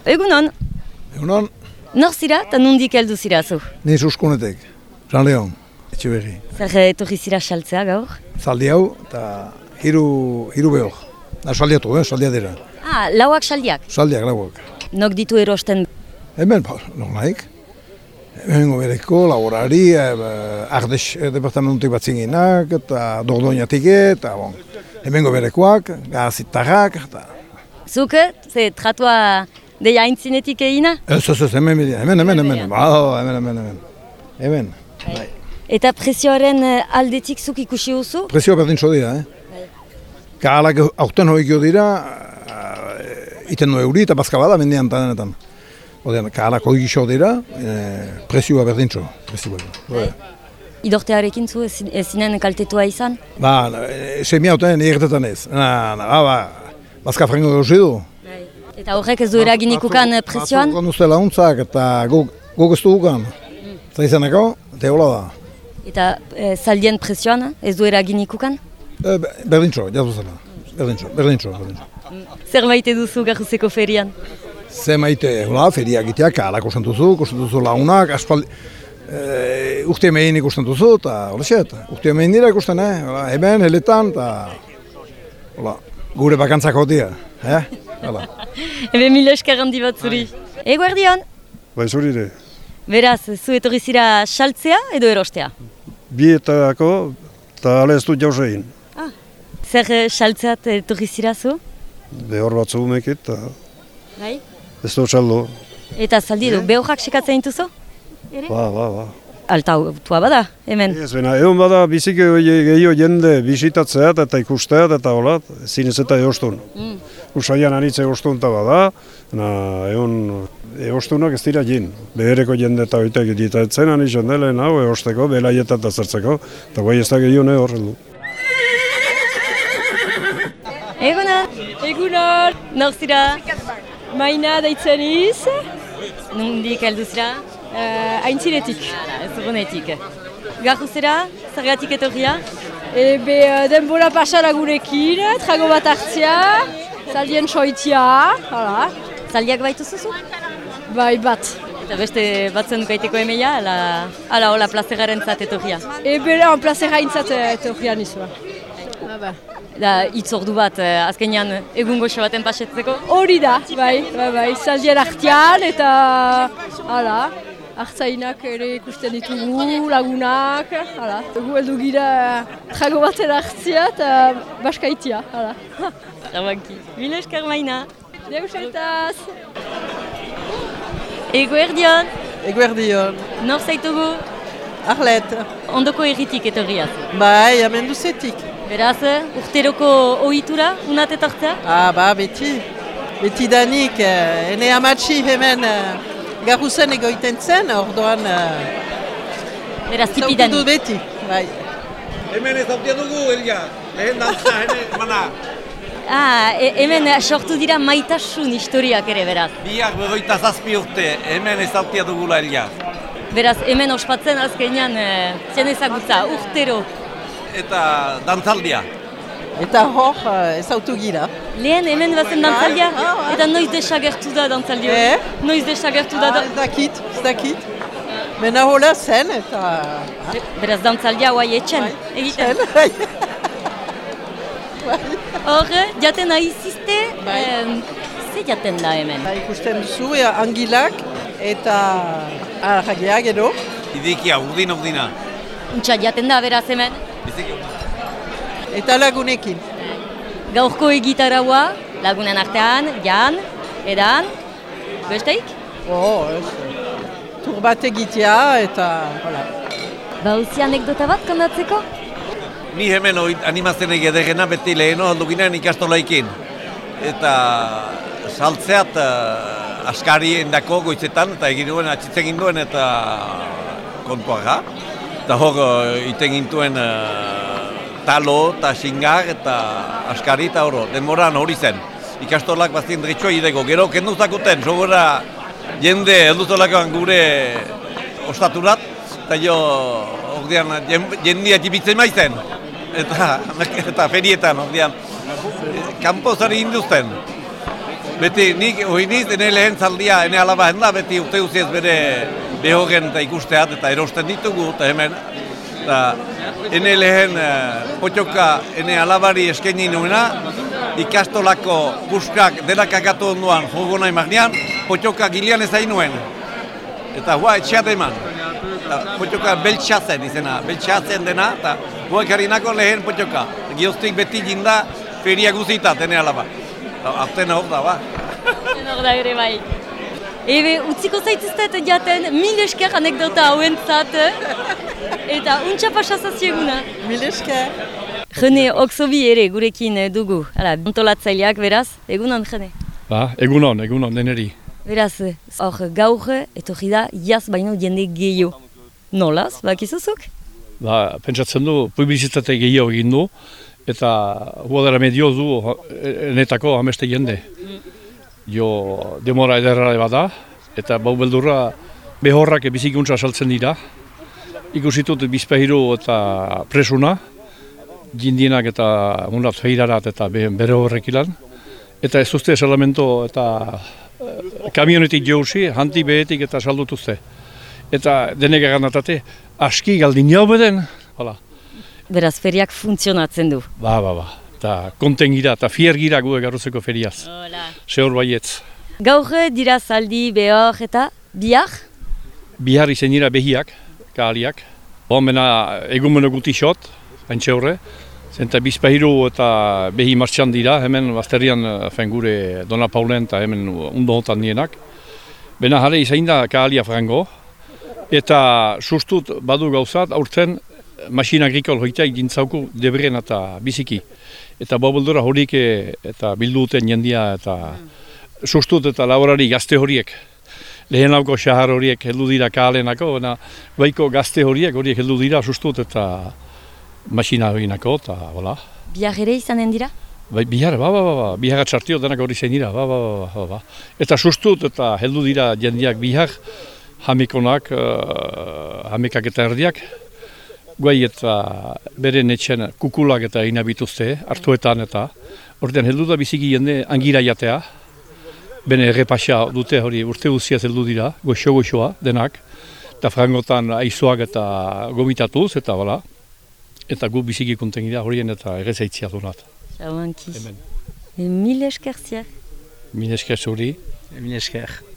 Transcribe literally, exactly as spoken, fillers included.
Egunon. Egunon. Nor zira eta nondik heldu zira zu? Ni Suskunetek, San Leon, etxe berri. Zer etorri zira saltzea gaur? Zaldi hau eta hiru, hiru behor. Na, saldiatu, eh, saldia dira. Ah, lauak saldiak? Saldiak, lauak. Nok ditu erosten? Hemen, nok naik. Hemen gobereko, laborari, eh, ardes eh, departamentutik bat zinginak, eta dordoinatik eta, bon. Hemen goberekoak, gazitarrak, eta... Zuke, ze tratua deia aintzinetik egina? Ez, ez, ez, hemen, hemen, hemen, hemen, ba, hemen, hemen, hemen, hemen. Bai. Eta presioaren aldetik zuk ikusi duzu? Presio berdintzo dira, eh? Kahalak aurten hoikio dira, iten no euri eta bazka bada mendean tanenetan. Odean, kahalak hoikio dira, presioa berdintzo, presioa. Idortearekin zu ezinen kaltetua izan? Ba, semia hauten egertetan ez. Na, na, ba, bazka frango gauzi du. Eta horrek ez du eraginikukan presioan? Batzuk uste launtzak eta guk ez dugukan. Eta izaneko, eta hola da. Eta e, zaldien presioan ez du eraginikukan? E, berdintxo, jaztu zela. Berdintxo, berdintxo, berdintxo. Zer maite duzu Garruzeko ferian? Zer maite, hola, feria egiteak, ala kosten duzu, kosten duzu launak, aspaldi... E, urte mehin ikusten duzu, eta hola xet. Urte mehin dira ikusten, eh? Hola, hemen, heletan, eta... Hola, gure bakantzak hotia, eh? Hola. Ebe mila esker handi bat zuri. Eguerdion? Bai, zurire. Beraz, zu etorri zira saltzea edo erostea? Bietako, eta ala ez dut jauze egin. Ah. Zer saltzeat etorri zira zu? Behor batzu umekit, eta Bai? ez dut saldo. Eta zaldi edo, behorrak sekatzen dituzu? Ba, ba, ba. Alta autua bada, hemen? Ez bena, egon bada bizik gehiago jende bisitatzeat eta ikusteat eta hola, zinez eta eostun. Mm. Usaian anitze eostun eta bada, na, egon eostunak ez dira jin. Behereko jende eta oitek editatzen anitzen dela, hau eosteko, belaietat eta zertzeko, eta guai ez da gehiago ne horreldu. Egunon! Egunon! Nor zira? Maina daitzen iz. Nondik heldu zira? Uh, Aintzinetik. Ez urrunetik. Garruzera, zergatik etorria? Ebe uh, denbora pasara gurekin, trago bat hartzia, zaldien soitia, hala. Zaldiak baitu zuzu? Bai bat. Eta beste batzen dukaiteko emeia, ala, ala hola plazeraren zat etorria? Ebe lan plazera intzat etorria nizua. Ba. Da, hitz ordu bat, azkenean egun goxo baten pasetzeko? Hori da, bai, bai, bai, zaldien artean eta, hala. Artzainak ere ikusten ditugu, lagunak, hala. Gu heldu gira trago baten hartzia eta baskaitia, hala. Rabanki. Mila esker Maina. Deus aitaz. Eguerdion. Eguerdion. Nor zaitugu? Arlet. Ondoko erritik etorriaz. Bai, amenduzetik. Beraz, urteroko ohitura, unat etortzea? Ah, ba, beti. Beti danik, ene amatxi hemen Garruzen egoiten zen, ordoan... Beraz, tipidanik. Zautu beti, bai. Hemen ez hautia dugu, Elia. Lehen dantza, hemen, mana. Ah, e hemen sortu dira maitasun historiak ere, beraz. Biak begoita zazpi urte, hemen ez hautia dugula, Elia. Beraz, hemen ospatzen azkenean zen ezagutza, urtero. Eta dantzaldia. Eta hor, ez hautu gira. Lehen hemen bazen dantzaldia, eta noiz desagertu da dantzaldia. Eh? Noiz desagertu da da... Ez dakit, ez dakit. Mena hola zen, eta... Beraz, dantzaldia guai etxen, egiten. Bai. Hor, jaten ahizizte, ze jaten da hemen? Ikusten duzu, angilak, eta arragiak edo. Idikia, urdin urdina. Untsa jaten da, beraz hemen? Eta lagunekin. Gaurko egitaraua, lagunen artean, Jan, Edan, besteik? Oh, ez. Tur bat egitea eta... Hola. Ba, uzi anekdota bat kondatzeko? Ni hemen animaztenek edegena beti leheno alduginean ikastolaikin. Eta saltzeat uh, askarien dako goizetan, eta egin duen, atxitzen duen eta kontuaga. Eta hor, uh, iten gintuen... Uh, talo eta xingar eta askari eta horro, denboran hori zen. Ikastolak bazien dritxoa idego, gero kenduzakuten, sogora jende helduzolakoan gure ostaturat, eta jo, ordean, jendia jibitzen maizen, eta, eta ferietan, ordean, kanpo zari induzten. beti nik oiniz, ene lehen zaldia, ene alaba henda, beti urte guziez bere behogen eta ikusteat eta erosten ditugu, eta hemen, eta ene lehen uh, potxoka ene alabari eskaini nuena, ikastolako puskak denak akatu onduan jogo nahi magnean, potxoka gilean ez hain nuen. Eta hua etxeat eman. Potxoka beltsatzen izena, beltsatzen dena, eta hua ekarinako lehen potxoka. Gioztik beti jinda feria guzitat, ene alaba. Arten hor da, ba. Arten hor da ere bai. Ebe, utziko zaituztet jaten, mil esker anekdota hauentzat, eta untxa pasazazieguna. Mil esker. Jene Oksobi ere gurekin dugu, hala, antolatzaileak beraz, egunon jene? Ba, egunon, egunon, deneri. Beraz, hor gaur etorri da jaz baino jende gehiago. Nolaz, bakizuzuk? Ba, pentsatzen du, publizitate gehiago egin du, eta huadara medio du enetako ameste jende. Jo, demora ederra bada, eta bau beldurra behorrak bizikuntza saltzen dira. Ikusitut bizpahiru eta presuna, jindienak eta mundat feirarat eta bere horrekilan. Eta ez duzte salamento eta kamionetik jauzi, hanti behetik eta saldutuzte. Eta denek eganatate, aski galdin jau beden, hala. Beraz, feriak funtzionatzen du. Ba, ba, ba. Eta konten gira, eta fier gira gu egarrozeko feriaz. Hola. Zehor baietz. Gaur dira zaldi, behor eta bihar? Bihar izen dira behiak, kahaliak. Homena egun guti xot, haintxe horre. Zenta bizpahiru eta behi martxan dira, hemen bazterrian gure Dona Paulen eta hemen ondo hotan nienak. Bena jare izain da kahalia frango. Eta sustut badu gauzat, aurten masina agrikol hoitaik dintzauku debren eta biziki. Eta bobeldura horik eta bilduten jendia eta sustut eta laborari gazte horiek. Lehenauko xahar horiek heldu dira kahalenako, baiko gazte horiek horiek heldu dira sustut eta masina horienako eta hola. Bihar ere izanen dira? Bai, bihar, ba, ba, ba, ba, bihar atxartio denak hori zen dira, ba, ba, ba, ba, ba. Eta sustut eta heldu dira jendiak bihar, hamikonak, uh, hamikak eta erdiak, guai eta beren etxen kukulak eta inabituzte, hartuetan eta, ordean heldu da biziki jende angira jatea, bene errepasa dute hori urte guziaz heldu dira, goxo-goxoa denak, eta frangotan aizuak eta gomitatuz, eta bala, eta gu biziki konten gira horien eta errezaitzia donat. Jauanki. Mil esker ziak. Mil esker zuri. Mil esker.